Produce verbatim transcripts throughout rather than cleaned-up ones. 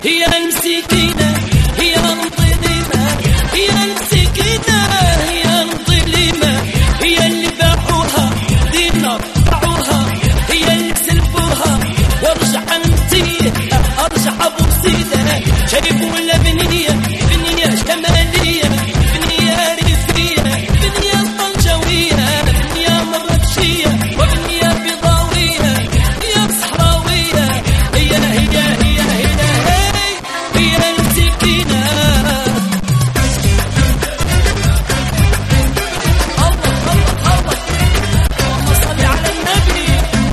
هي المسكينة هي المظلمة، هي المسكينة هي المظلمة، هي اللي باعوها دينا باعوها، هي اللي سلبوها وارجع انتي ارجع ابو سيدة، جايبوا لها بنية بنية شمالية بنية ريفية بنية طنجاوية بنية مركشية وبنية بيضاوية بنية صحراوية، هي هي هي هي هي المسكينة. الله الله الله اللهم صل على النبي.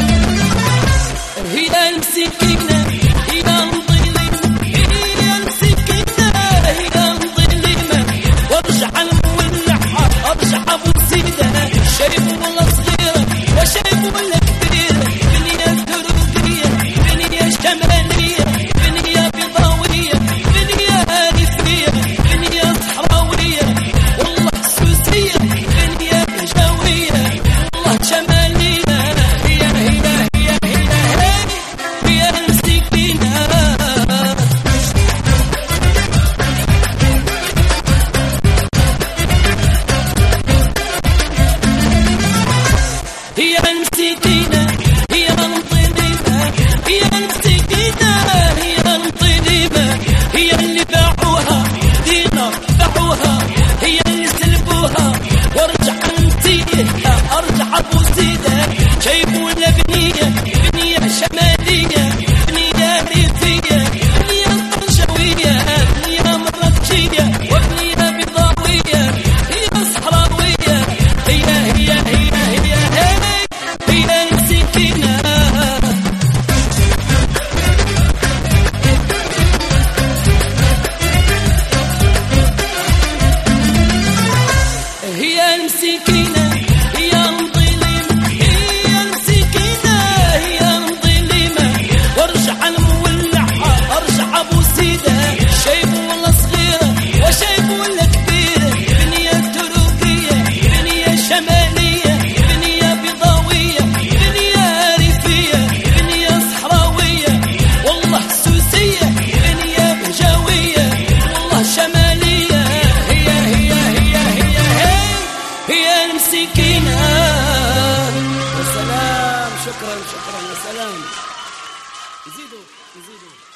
هي المسكينة هي المظلمة، هي المسكينة هي المظلمة، وارجع المولعة ارجع ابو سيدة، شايف ولا صغيرة وشايف ولا كبيرة، بنية تركية بنية شمالية بنية بيضاوية بنية ريفية بنية صحراوية والله سوسية بنية جوية والله شمالية، هي هي هي هي هي المسكينة. هي المسكينة هي المظلمة، هي المسكينة هي المظلمة، هي اللي باعوها دينا باعوها، هي اللي سلبوها وارجع انتي ارجع ابو سيدة، جايبوا لها بنية بنية شمالية بنية ريفية بنية طنجاوية بنية مركشية وبنية بيضاوية هي صحراوية، هي هي هي هي هي المسكينة. هي المسكينة هي المظلمة، هي المسكينة هي المظلمة، وارجع المولعة ارجع ابو سيدة، شايف ولا صغيرة وشايف ولا كبيرة، بنية تركية بنية شمالية بنية بيضاوية بنية ريفية بنية صحراوية والله سوسية بنية بجاوية والله شمالية، هي هي هي هي هي هي المسكينة. يا سلام، شكرا شكرا يا سلام. زيدوا زيدوا.